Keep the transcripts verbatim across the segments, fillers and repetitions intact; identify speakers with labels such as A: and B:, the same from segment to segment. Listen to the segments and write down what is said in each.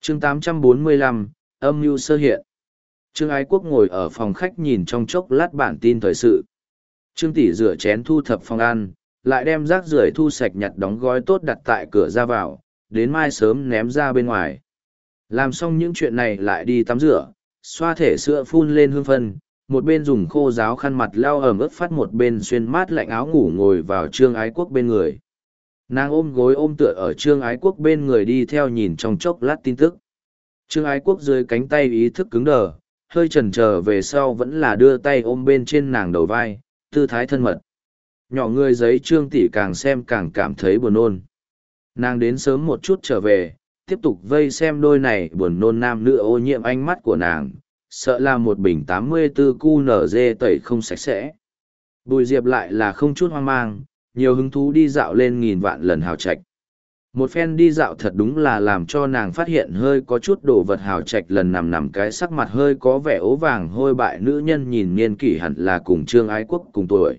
A: chương tám trăm bốn mươi lăm, âm mưu sơ hiện. Trương Ái Quốc ngồi ở phòng khách nhìn trong chốc lát bản tin thời sự. Trương tỷ rửa chén thu thập phòng ăn, lại đem rác rưởi thu sạch nhặt đóng gói tốt đặt tại cửa ra vào, đến mai sớm ném ra bên ngoài. Làm xong những chuyện này lại đi tắm rửa, xoa thể sữa phun lên hương phân, một bên dùng khô ráo khăn mặt lau ẩm ướt phát, một bên xuyên mát lạnh áo ngủ ngồi vào Trương Ái Quốc bên người. Nàng ôm gối ôm tựa ở Trương Ái Quốc bên người đi theo nhìn trong chốc lát tin tức. Trương Ái Quốc dưới cánh tay ý thức cứng đờ, hơi chần chờ về sau vẫn là đưa tay ôm bên trên nàng đầu vai, tư thái thân mật. Nhỏ người giấy Trương tỷ càng xem càng cảm thấy buồn nôn. Nàng đến sớm một chút trở về, tiếp tục vây xem đôi này buồn nôn nam nữ ô nhiễm ánh mắt của nàng, sợ là một bình tám mươi tư cu nở dê tẩy không sạch sẽ. Bùi Diệp lại là không chút hoang mang, nhiều hứng thú đi dạo lên nghìn vạn lần hào trạch. Một phen đi dạo thật đúng là làm cho nàng phát hiện hơi có chút đồ vật hào trạch, lần nằm nằm cái sắc mặt hơi có vẻ ố vàng hôi bại nữ nhân nhìn niên kỷ hẳn là cùng Trương Ái Quốc cùng tuổi.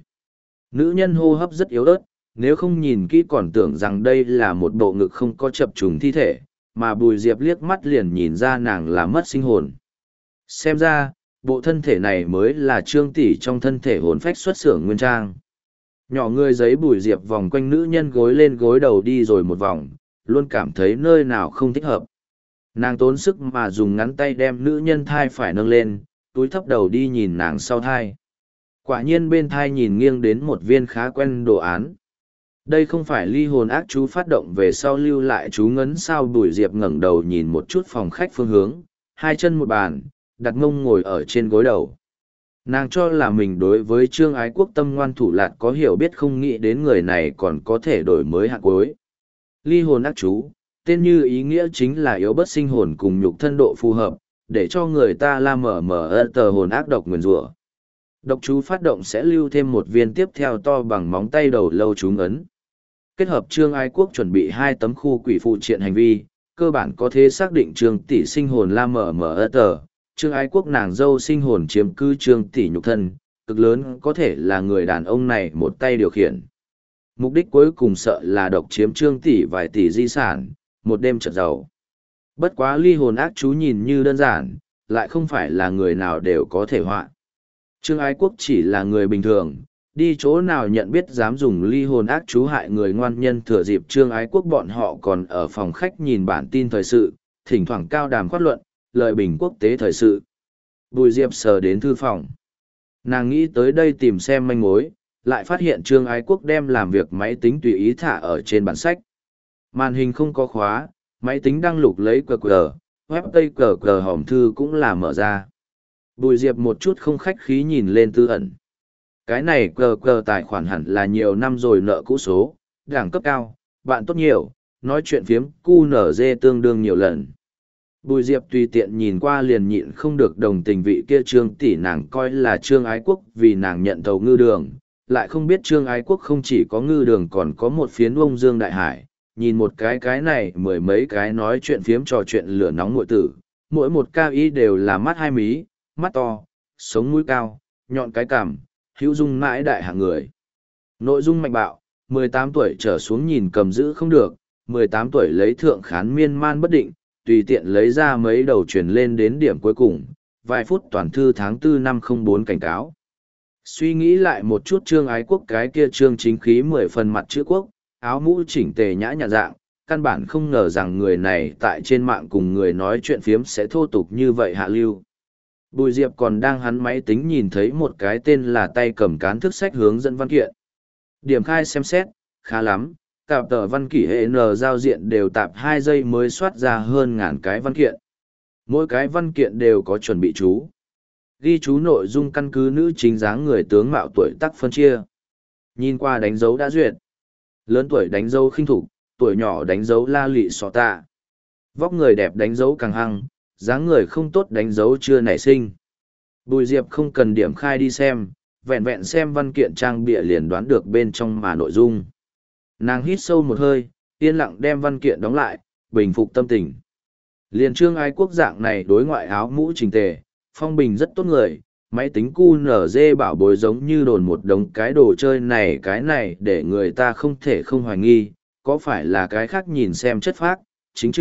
A: Nữ nhân hô hấp rất yếu ớt, nếu không nhìn kỹ còn tưởng rằng đây là một bộ ngực không có chập trùng thi thể, mà Bùi Diệp liếc mắt liền nhìn ra nàng là mất sinh hồn. Xem ra, bộ thân thể này mới là Trương tỷ trong thân thể hồn phách xuất xưởng nguyên trang. Nhỏ người giấy Bùi Diệp vòng quanh nữ nhân gối lên gối đầu đi rồi một vòng, luôn cảm thấy nơi nào không thích hợp. Nàng tốn sức mà dùng ngắn tay đem nữ nhân thai phải nâng lên, túi thấp đầu đi nhìn nàng sau thai. Quả nhiên bên thai nhìn nghiêng đến một viên khá quen đồ án. Đây không phải ly hồn ác chú phát động về sau lưu lại chú ngấn sao? Bùi Diệp ngẩng đầu nhìn một chút phòng khách phương hướng, hai chân một bàn, đặt mông ngồi ở trên gối đầu. Nàng cho là mình đối với Trương Ái Quốc tâm ngoan thủ lạt có hiểu biết, không nghĩ đến người này còn có thể đổi mới hạng cuối. Ly hồn ác chú, tên như ý nghĩa chính là yếu bất sinh hồn cùng nhục thân độ phù hợp, để cho người ta la mở mở tờ hồn ác độc nguyền rủa. Độc chú phát động sẽ lưu thêm một viên tiếp theo to bằng móng tay đầu lâu chú ấn. Kết hợp Trương Ái Quốc chuẩn bị hai tấm khu quỷ phụ triện hành vi, cơ bản có thể xác định Trương tỷ sinh hồn la mở mở tờ. Trương Ái Quốc nàng dâu sinh hồn chiếm cứ Trương tỷ nhục thân, cực lớn có thể là người đàn ông này một tay điều khiển. Mục đích cuối cùng sợ là độc chiếm Trương tỷ vài tỷ di sản, một đêm chợt giàu. Bất quá ly hồn ác chú nhìn như đơn giản, lại không phải là người nào đều có thể họa. Trương Ái Quốc chỉ là người bình thường, đi chỗ nào nhận biết dám dùng ly hồn ác chú hại người ngoan nhân. Thừa dịp Trương Ái Quốc bọn họ còn ở phòng khách nhìn bản tin thời sự, thỉnh thoảng cao đàm khoát luận, lợi bình quốc tế thời sự. Bùi Diệp sờ đến thư phòng. Nàng nghĩ tới đây tìm xem manh mối, lại phát hiện Trương Ái Quốc đem làm việc máy tính tùy ý thả ở trên bản sách. Màn hình không có khóa, máy tính đăng lục lấy quy quy, web tây cờ cờ hòm thư cũng là mở ra. Bùi Diệp một chút không khách khí nhìn lên tư ẩn. Cái này cờ cờ tài khoản hẳn là nhiều năm rồi nợ cũ số, đẳng cấp cao, bạn tốt nhiều, nói chuyện phiếm cu nở dê tương đương nhiều lần. Bùi Diệp tùy tiện nhìn qua liền nhịn không được đồng tình vị kia Trương tỷ, nàng coi là Trương Ái Quốc vì nàng nhận thầu ngư đường, lại không biết Trương Ái Quốc không chỉ có ngư đường còn có một phiến Đông Dương Đại Hải. Nhìn một cái cái này mười mấy cái nói chuyện phiếm trò chuyện lửa nóng muội tử, mỗi một cao ý đều là mắt hai mí, mắt to, sống mũi cao, nhọn cái cằm, hữu dung mãi đại hạng người. Nội dung mạnh bạo, mười tám tuổi trở xuống nhìn cầm giữ không được, mười tám tuổi lấy thượng khán miên man bất định, tùy tiện lấy ra mấy đầu truyền lên đến điểm cuối cùng, vài phút toàn thư tháng tư năm không bốn cảnh cáo. Suy nghĩ lại một chút Trương Ái Quốc cái kia Trương chính khí mười phần mặt chữ quốc, áo mũ chỉnh tề nhã nhặn dạng, căn bản không ngờ rằng người này tại trên mạng cùng người nói chuyện phiếm sẽ thô tục như vậy hạ lưu. Bùi Diệp còn đang hắn máy tính nhìn thấy một cái tên là tay cầm cán thức sách hướng dẫn văn kiện. Điểm khai xem xét, khá lắm, tạp tờ văn kỷ hệ N giao diện đều tạp hai giây mới soát ra hơn ngàn cái văn kiện. Mỗi cái văn kiện đều có chuẩn bị chú. Ghi chú nội dung căn cứ nữ chính dáng người tướng mạo tuổi tác phân chia. Nhìn qua đánh dấu đã duyệt. Lớn tuổi đánh dấu khinh thục, tuổi nhỏ đánh dấu la lị sọ tạ. Vóc người đẹp đánh dấu càng hăng, dáng người không tốt đánh dấu chưa nảy sinh. Bùi Diệp không cần điểm khai đi xem, vẹn vẹn xem văn kiện trang bìa liền đoán được bên trong mà nội dung. Nàng hít sâu một hơi, yên lặng đem văn kiện đóng lại, bình phục tâm tình. Liền Trương Ái Quốc dạng này đối ngoại áo mũ chỉnh tề, phong bình rất tốt người, máy tính cu nở dê bảo bối giống như đồn một đống cái đồ chơi này cái này để người ta không thể không hoài nghi, có phải là cái khác nhìn xem chất phác, chính trực,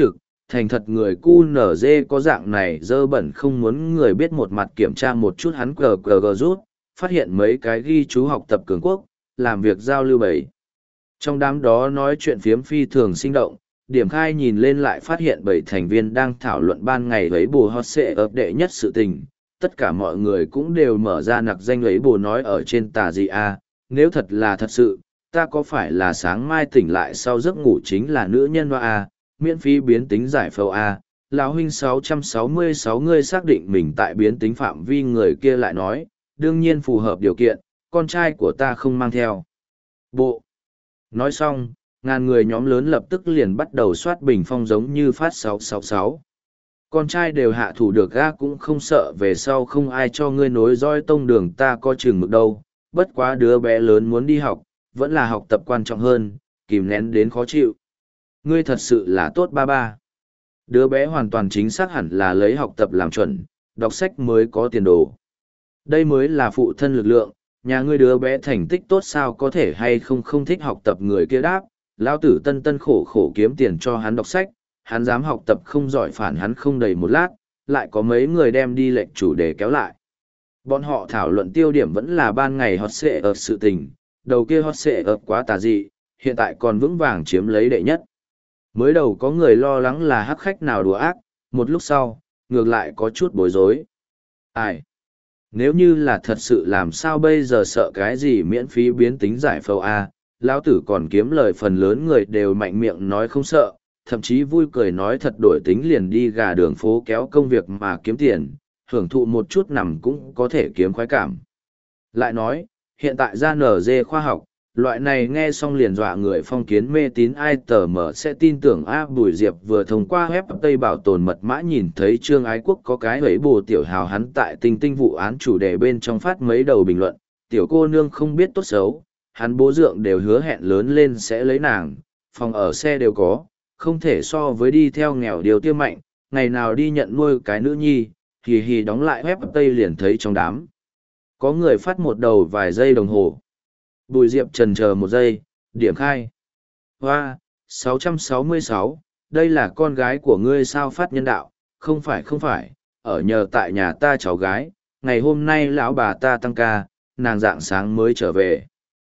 A: thành thật người cu nở dê có dạng này dơ bẩn không muốn người biết một mặt kiểm tra một chút hắn cờ cờ gờ rút, phát hiện mấy cái ghi chú học tập cường quốc, làm việc giao lưu bầy. Trong đám đó nói chuyện phiếm phi thường sinh động, điểm khai nhìn lên lại phát hiện bảy thành viên đang thảo luận ban ngày ấy bù hot sẽ ập đệ nhất sự tình. Tất cả mọi người cũng đều mở ra nặc danh ấy bù nói ở trên tà gì a, nếu thật là thật sự, ta có phải là sáng mai tỉnh lại sau giấc ngủ chính là nữ nhân hoa a, miễn phí biến tính giải phẫu a. Lão huynh sáu trăm sáu mươi sáu ngươi xác định mình tại biến tính phạm vi, người kia lại nói, đương nhiên phù hợp điều kiện, con trai của ta không mang theo. Bộ. Nói xong, ngàn người nhóm lớn lập tức liền bắt đầu soát bình phong giống như phát sáu sáu sáu. Con trai đều hạ thủ được ga cũng không sợ về sau không ai cho ngươi nối dõi tông đường, ta có chừng mực đâu, bất quá đứa bé lớn muốn đi học, vẫn là học tập quan trọng hơn, kìm nén đến khó chịu. Ngươi thật sự là tốt ba ba. Đứa bé hoàn toàn chính xác hẳn là lấy học tập làm chuẩn, đọc sách mới có tiền đồ. Đây mới là phụ thân lực lượng, nhà ngươi đứa bé thành tích tốt sao có thể hay không không thích học tập, người kia đáp, lão tử tân tân khổ khổ kiếm tiền cho hắn đọc sách, hắn dám học tập không giỏi phản hắn không đầy một lát, lại có mấy người đem đi lệnh chủ đề kéo lại. Bọn họ thảo luận tiêu điểm vẫn là ban ngày hot xệ ập sự tình, đầu kia hot xệ ập quá tà dị, hiện tại còn vững vàng chiếm lấy đệ nhất. Mới đầu có người lo lắng là hắc khách nào đùa ác, một lúc sau, ngược lại có chút bối rối. Ai? Nếu như là thật sự làm sao bây giờ, sợ cái gì miễn phí biến tính giải phẫu a, lão tử còn kiếm lời, phần lớn người đều mạnh miệng nói không sợ, thậm chí vui cười nói thật đổi tính liền đi gà đường phố kéo công việc mà kiếm tiền, hưởng thụ một chút nằm cũng có thể kiếm khoái cảm. Lại nói, hiện tại ra nở dê khoa học, loại này nghe xong liền dọa người phong kiến mê tín ai tờ mở sẽ tin tưởng a. Bùi Diệp vừa thông qua web Tây Bảo tồn mật mã nhìn thấy Trương Ái Quốc có cái ấy bồ tiểu hào, hắn tại tinh tinh vụ án chủ đề bên trong phát mấy đầu bình luận, tiểu cô nương không biết tốt xấu, hắn bố dượng đều hứa hẹn lớn lên sẽ lấy nàng, phòng ở xe đều có, không thể so với đi theo nghèo điều tiêu mạnh, ngày nào đi nhận nuôi cái nữ nhi, hì hì đóng lại web Tây liền thấy trong đám. Có người phát một đầu vài giây đồng hồ. Bùi Diệp trần chờ một giây, điểm khai. Hoa, sáu trăm sáu mươi sáu, đây là con gái của ngươi sao? Phát nhân đạo, không phải không phải, ở nhờ tại nhà ta cháu gái, ngày hôm nay lão bà ta tăng ca, nàng dạng sáng mới trở về.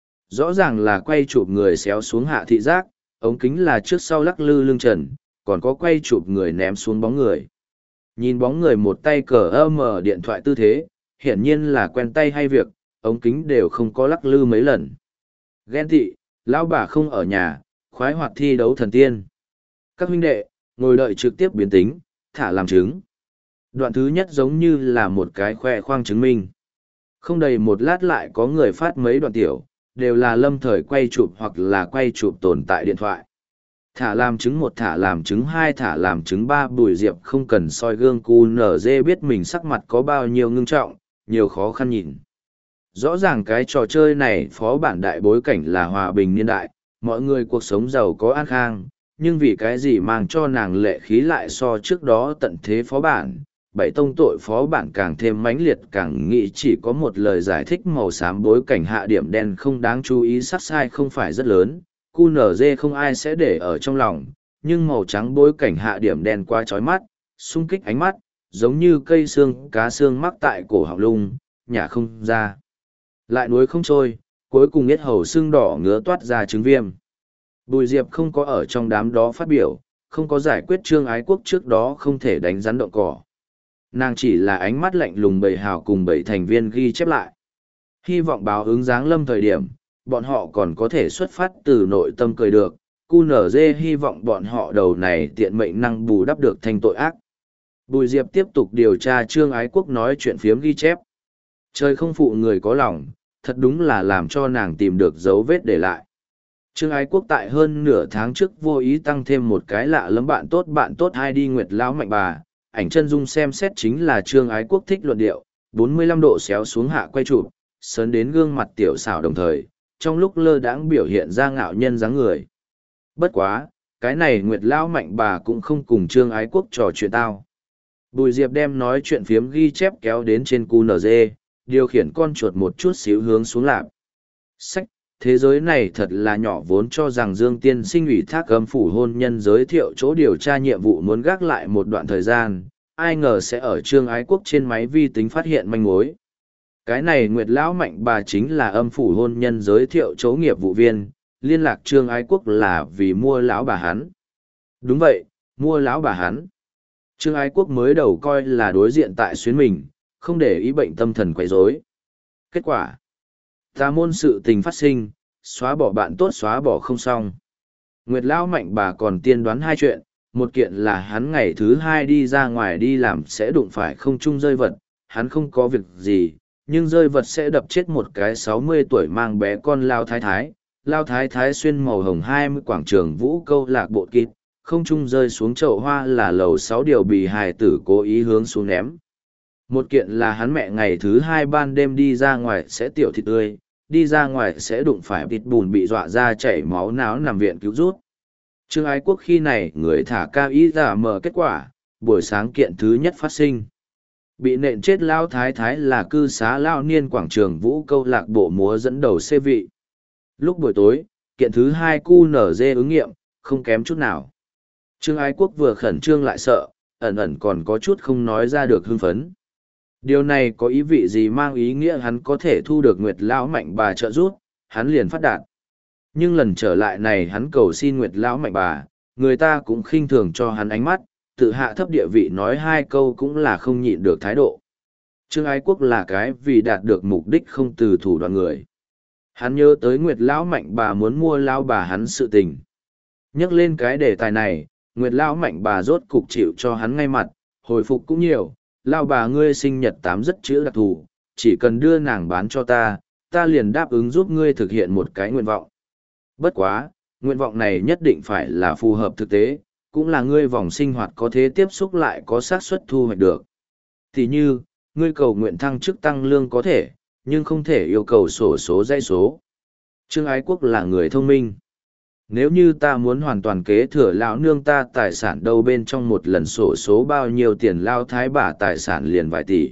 A: Rõ ràng là quay chụp người xéo xuống hạ thị giác, ống kính là trước sau lắc lư lưng trần, còn có quay chụp người ném xuống bóng người. Nhìn bóng người một tay cờ ơ mở điện thoại tư thế, hiển nhiên là quen tay hay việc, ống kính đều không có lắc lư mấy lần. Ghen tị, lão bà không ở nhà, khoái hoạt thi đấu thần tiên. Các huynh đệ, ngồi đợi trực tiếp biến tính, thả làm chứng. Đoạn thứ nhất giống như là một cái khoe khoang chứng minh. Không đầy một lát lại có người phát mấy đoạn tiểu, đều là lâm thời quay chụp hoặc là quay chụp tồn tại điện thoại. Thả làm chứng một, thả làm chứng hai, thả làm chứng ba. Bùi Diệp không cần soi gương cu nở dê biết mình sắc mặt có bao nhiêu ngưng trọng, nhiều khó khăn nhìn. Rõ ràng cái trò chơi này phó bản đại bối cảnh là hòa bình niên đại, mọi người cuộc sống giàu có an khang, nhưng vì cái gì mang cho nàng lệ khí lại so trước đó tận thế phó bản, bảy tông tội phó bản càng thêm mãnh liệt, càng nghĩ chỉ có một lời giải thích màu xám bối cảnh hạ điểm đen không đáng chú ý, sắc sai không phải rất lớn, cu nở dê không ai sẽ để ở trong lòng, nhưng màu trắng bối cảnh hạ điểm đen quá chói mắt, xung kích ánh mắt, giống như cây xương cá xương mắc tại cổ họng lung, nhả không ra. Lại nuối không trôi, cuối cùng yết hầu sưng đỏ ngứa toát ra chứng viêm. Bùi Diệp không có ở trong đám đó phát biểu, không có giải quyết Trương Ái Quốc trước đó không thể đánh rắn động cỏ. Nàng chỉ là ánh mắt lạnh lùng bầy hào cùng bảy thành viên ghi chép lại. Hy vọng báo ứng giáng lâm thời điểm, bọn họ còn có thể xuất phát từ nội tâm cười được. cu nở dê hy vọng bọn họ đầu này tiện mệnh năng bù đắp được thành tội ác. Bùi Diệp tiếp tục điều tra Trương Ái Quốc nói chuyện phiếm ghi chép. Trời không phụ người có lòng, thật đúng là làm cho nàng tìm được dấu vết để lại. Trương Ái Quốc tại hơn nửa tháng trước vô ý tăng thêm một cái lạ lẫm bạn tốt bạn tốt hai đi Nguyệt Lão Mạnh Bà, ảnh chân dung xem xét chính là Trương Ái Quốc thích luận điệu, bốn mươi lăm độ xéo xuống hạ quay chụp, sớn đến gương mặt tiểu xảo đồng thời, trong lúc lơ đãng biểu hiện ra ngạo nhân dáng người. Bất quá, cái này Nguyệt Lão Mạnh Bà cũng không cùng Trương Ái Quốc trò chuyện tao. Bùi Diệp đem nói chuyện phiếm ghi chép kéo đến trên cu nở dê, điều khiển con chuột một chút xíu hướng xuống lạp. Sách, thế giới này thật là nhỏ vốn cho rằng Dương Tiên Sinh ủy thác âm phủ hôn nhân giới thiệu chỗ điều tra nhiệm vụ muốn gác lại một đoạn thời gian, ai ngờ sẽ ở Trương Ái Quốc trên máy vi tính phát hiện manh mối. Cái này Nguyệt Lão Mạnh bà chính là âm phủ hôn nhân giới thiệu chỗ nghiệp vụ viên, liên lạc Trương Ái Quốc là vì mua lão bà hắn. Đúng vậy, mua lão bà hắn. Trương Ái Quốc mới đầu coi là đối diện tại xuyến mình, không để ý bệnh tâm thần quấy rối. Kết quả, tà môn sự tình phát sinh, xóa bỏ bạn tốt xóa bỏ không xong. Nguyệt Lão Mạnh bà còn tiên đoán hai chuyện, một kiện là hắn ngày thứ hai đi ra ngoài đi làm sẽ đụng phải không trung rơi vật, hắn không có việc gì, nhưng rơi vật sẽ đập chết một cái sáu mươi tuổi mang bé con Lao Thái Thái. Lao Thái Thái xuyên màu hồng hai mươi quảng trường vũ câu lạc bộ kịp, không trung rơi xuống chậu hoa là lầu sáu điều bị hài tử cố ý hướng xuống ném. Một kiện là hắn mẹ ngày thứ hai ban đêm đi ra ngoài sẽ tiểu thịt tươi, đi ra ngoài sẽ đụng phải thịt bùn bị dọa ra chảy máu náo nằm viện cứu rút. Trương Ái Quốc khi này người thả cao ý giả mở kết quả, buổi sáng kiện thứ nhất phát sinh. Bị nện chết Lao Thái Thái là cư xá Lao Niên quảng trường vũ câu lạc bộ múa dẫn đầu xê vị. Lúc buổi tối, kiện thứ hai cu nở dê ứng nghiệm, không kém chút nào. Trương Ái Quốc vừa khẩn trương lại sợ, ẩn ẩn còn có chút không nói ra được hưng phấn. Điều này có ý vị gì mang ý nghĩa hắn có thể thu được Nguyệt Lão Mạnh bà trợ giúp, hắn liền phát đạt. Nhưng lần trở lại này hắn cầu xin Nguyệt Lão Mạnh bà, người ta cũng khinh thường cho hắn ánh mắt, tự hạ thấp địa vị nói hai câu cũng là không nhịn được thái độ. Trương Ái Quốc là cái vì đạt được mục đích không từ thủ đoạn người. Hắn nhớ tới Nguyệt Lão Mạnh bà muốn mua lão bà hắn sự tình. Nhắc lên cái đề tài này, Nguyệt Lão Mạnh bà rốt cục chịu cho hắn ngay mặt, hồi phục cũng nhiều, lão bà ngươi sinh nhật tám rất chữ đặc thù, chỉ cần đưa nàng bán cho ta, ta liền đáp ứng giúp ngươi thực hiện một cái nguyện vọng. Bất quá, nguyện vọng này nhất định phải là phù hợp thực tế, cũng là ngươi vòng sinh hoạt có thế tiếp xúc lại có xác suất thu hoạch được. Thì như, ngươi cầu nguyện thăng chức tăng lương có thể, nhưng không thể yêu cầu sổ số dãy số. Trương Ái Quốc là người thông minh. Nếu như ta muốn hoàn toàn kế thừa lão nương ta tài sản đâu bên trong một lần sổ số bao nhiêu tiền lao thái bà tài sản liền vài tỷ.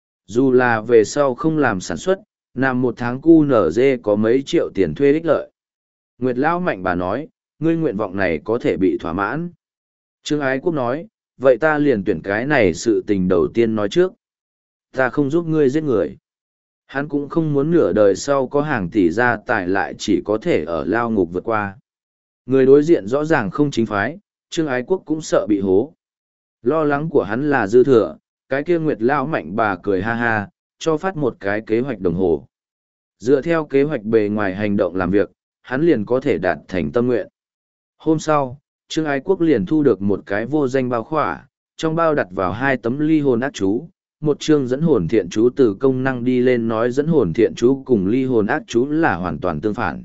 A: Dù là về sau không làm sản xuất, nằm một tháng cu nở dê có mấy triệu tiền thuê ích lợi. Nguyệt Lão Mạnh bà nói, ngươi nguyện vọng này có thể bị thỏa mãn. Trương Ái Quốc nói, vậy ta liền tuyển cái này sự tình đầu tiên nói trước. Ta không giúp ngươi giết người. Hắn cũng không muốn nửa đời sau có hàng tỷ gia tài lại chỉ có thể ở lao ngục vượt qua. Người đối diện rõ ràng không chính phái, Trương Ái Quốc cũng sợ bị hố. Lo lắng của hắn là dư thừa, cái kia Nguyệt Lão Mạnh bà cười ha ha, cho phát một cái kế hoạch đồng hồ. Dựa theo kế hoạch bề ngoài hành động làm việc, hắn liền có thể đạt thành tâm nguyện. Hôm sau, Trương Ái Quốc liền thu được một cái vô danh bao khỏa, trong bao đặt vào hai tấm ly hồn ác chú, một chương dẫn hồn thiện chú từ công năng đi lên nói dẫn hồn thiện chú cùng ly hồn ác chú là hoàn toàn tương phản.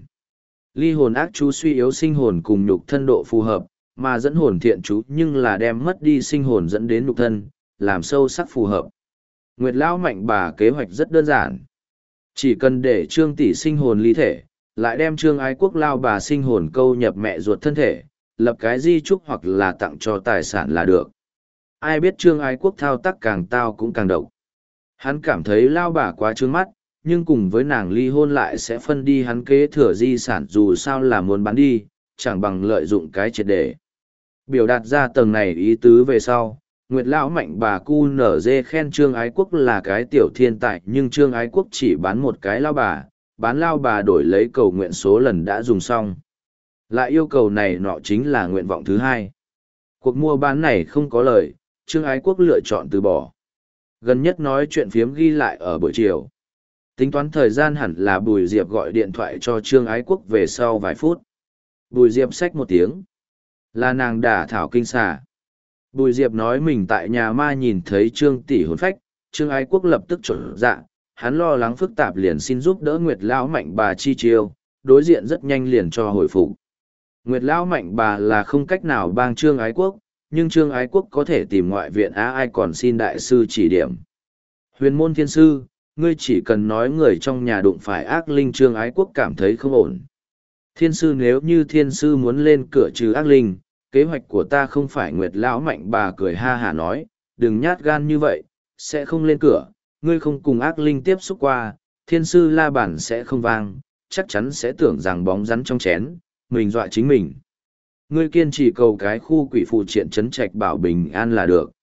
A: Ly hồn ác chú suy yếu sinh hồn cùng nhục thân độ phù hợp, mà dẫn hồn thiện chú nhưng là đem mất đi sinh hồn dẫn đến nhục thân, làm sâu sắc phù hợp. Nguyệt Lão Mạnh bà kế hoạch rất đơn giản. Chỉ cần để Trương tỷ sinh hồn ly thể, lại đem Trương Ái Quốc lao bà sinh hồn câu nhập mẹ ruột thân thể, lập cái di chúc hoặc là tặng cho tài sản là được. Ai biết Trương Ái Quốc thao tác càng tao cũng càng độc. Hắn cảm thấy lao bà quá trướng mắt, nhưng cùng với nàng ly hôn lại sẽ phân đi hắn kế thừa di sản dù sao là muốn bán đi, chẳng bằng lợi dụng cái triệt để. Biểu đạt ra tầng này ý tứ về sau, Nguyệt Lão Mạnh bà cu nở dê khen Trương Ái Quốc là cái tiểu thiên tài nhưng Trương Ái Quốc chỉ bán một cái lao bà, bán lao bà đổi lấy cầu nguyện số lần đã dùng xong. Lại yêu cầu này nọ chính là nguyện vọng thứ hai. Cuộc mua bán này không có lời, Trương Ái Quốc lựa chọn từ bỏ. Gần nhất nói chuyện phiếm ghi lại ở buổi chiều. Tính toán thời gian hẳn là Bùi Diệp gọi điện thoại cho Trương Ái Quốc về sau vài phút. Bùi Diệp xách một tiếng. Là nàng đả thảo kinh xà. Bùi Diệp nói mình tại nhà ma nhìn thấy Trương tỷ hồn phách, Trương Ái Quốc lập tức trộn dạ, hắn lo lắng phức tạp liền xin giúp đỡ Nguyệt Lão Mạnh bà chi chiêu, đối diện rất nhanh liền cho hồi phục. Nguyệt Lão Mạnh bà là không cách nào bang Trương Ái Quốc, nhưng Trương Ái Quốc có thể tìm ngoại viện á ai còn xin đại sư chỉ điểm. Huyền môn thiên sư, ngươi chỉ cần nói người trong nhà đụng phải ác linh Trương Ái Quốc cảm thấy không ổn. Thiên sư nếu như thiên sư muốn lên cửa trừ ác linh, kế hoạch của ta không phải Nguyệt Lão Mạnh bà cười ha hả nói, đừng nhát gan như vậy, sẽ không lên cửa, ngươi không cùng ác linh tiếp xúc qua, thiên sư la bản sẽ không vang, chắc chắn sẽ tưởng rằng bóng rắn trong chén, mình dọa chính mình. Ngươi kiên trì cầu cái khu quỷ phụ triện trấn trạch bảo bình an là được.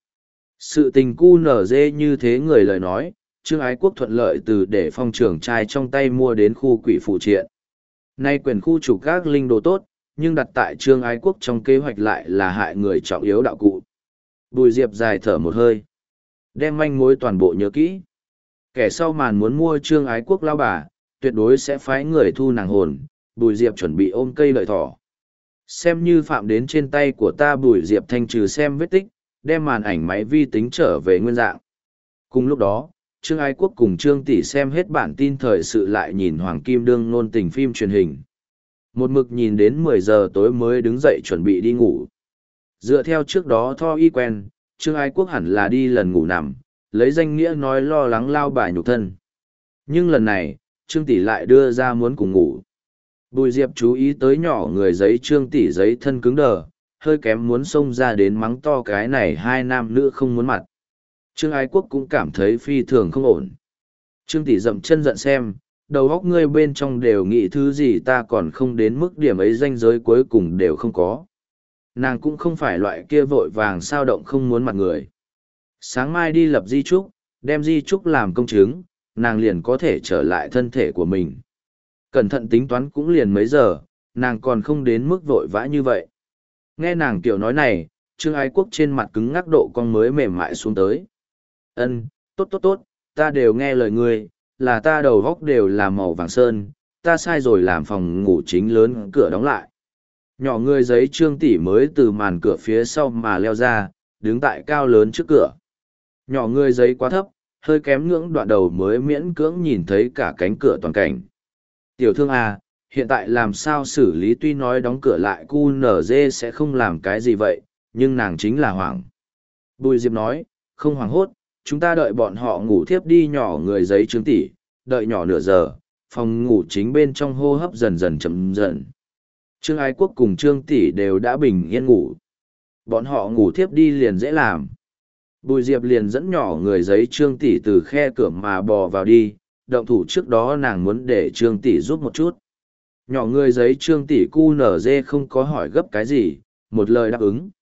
A: Sự tình cu nở dê như thế người lời nói, Trương Ái Quốc thuận lợi từ để phong trưởng trai trong tay mua đến khu quỷ phụ triện. Nay quyền khu chủ các linh đồ tốt, nhưng đặt tại Trương Ái Quốc trong kế hoạch lại là hại người trọng yếu đạo cụ. Bùi Diệp dài thở một hơi, đem manh mối toàn bộ nhớ kỹ. Kẻ sau màn muốn mua Trương Ái Quốc lao bà, tuyệt đối sẽ phái người thu nàng hồn. Bùi Diệp chuẩn bị ôm cây lợi thỏ. Xem như phạm đến trên tay của ta. Bùi Diệp thanh trừ xem vết tích, đem màn ảnh máy vi tính trở về nguyên dạng. Cùng lúc đó, Trương Ái Quốc cùng Trương Tỷ xem hết bản tin thời sự lại nhìn Hoàng Kim Đương nôn tình phim truyền hình. Một mực nhìn đến mười giờ tối mới đứng dậy chuẩn bị đi ngủ. Dựa theo trước đó Tho y quen, Trương Ái Quốc hẳn là đi lần ngủ nằm, lấy danh nghĩa nói lo lắng lao bà nhục thân. Nhưng lần này, Trương Tỷ lại đưa ra muốn cùng ngủ. Bùi Diệp chú ý tới nhỏ người giấy Trương Tỷ giấy thân cứng đờ, hơi kém muốn xông ra đến mắng to cái này hai nam nữ không muốn mặt. Trương Ái Quốc cũng cảm thấy phi thường không ổn. Trương Tỷ dậm chân giận xem, đầu óc ngươi bên trong đều nghĩ thứ gì ta còn không đến mức điểm ấy ranh giới cuối cùng đều không có. Nàng cũng không phải loại kia vội vàng sao động không muốn mặt người. Sáng mai đi lập di trúc, đem di trúc làm công chứng, nàng liền có thể trở lại thân thể của mình. Cẩn thận tính toán cũng liền mấy giờ, nàng còn không đến mức vội vã như vậy. Nghe nàng tiểu nói này, Trương Ái Quốc trên mặt cứng ngắc độ cong mới mềm mại xuống tới. Ân, tốt tốt tốt, ta đều nghe lời ngươi, là ta đầu góc đều là màu vàng sơn, ta sai rồi làm phòng ngủ chính lớn cửa đóng lại. Nhỏ người giấy Trương Tỷ mới từ màn cửa phía sau mà leo ra, đứng tại cao lớn trước cửa. Nhỏ người giấy quá thấp, hơi kém ngưỡng đoạn đầu mới miễn cưỡng nhìn thấy cả cánh cửa toàn cảnh. Tiểu thương à, hiện tại làm sao xử lý tuy nói đóng cửa lại cu nở dê sẽ không làm cái gì vậy, nhưng nàng chính là hoảng. Bùi Diệp nói, không hoảng hốt, chúng ta đợi bọn họ ngủ thiếp đi. Nhỏ người giấy Trương Tỷ, đợi nhỏ nửa giờ, phòng ngủ chính bên trong hô hấp dần dần chậm dần. Trương Ái Quốc cùng Trương Tỷ đều đã bình yên ngủ. Bọn họ ngủ thiếp đi liền dễ làm. Bùi Diệp liền dẫn nhỏ người giấy Trương Tỷ từ khe cửa mà bò vào đi, động thủ trước đó nàng muốn để Trương Tỷ giúp một chút. Nhỏ người giấy Trương Tỷ cu nở dê không có hỏi gấp cái gì, một lời đáp ứng.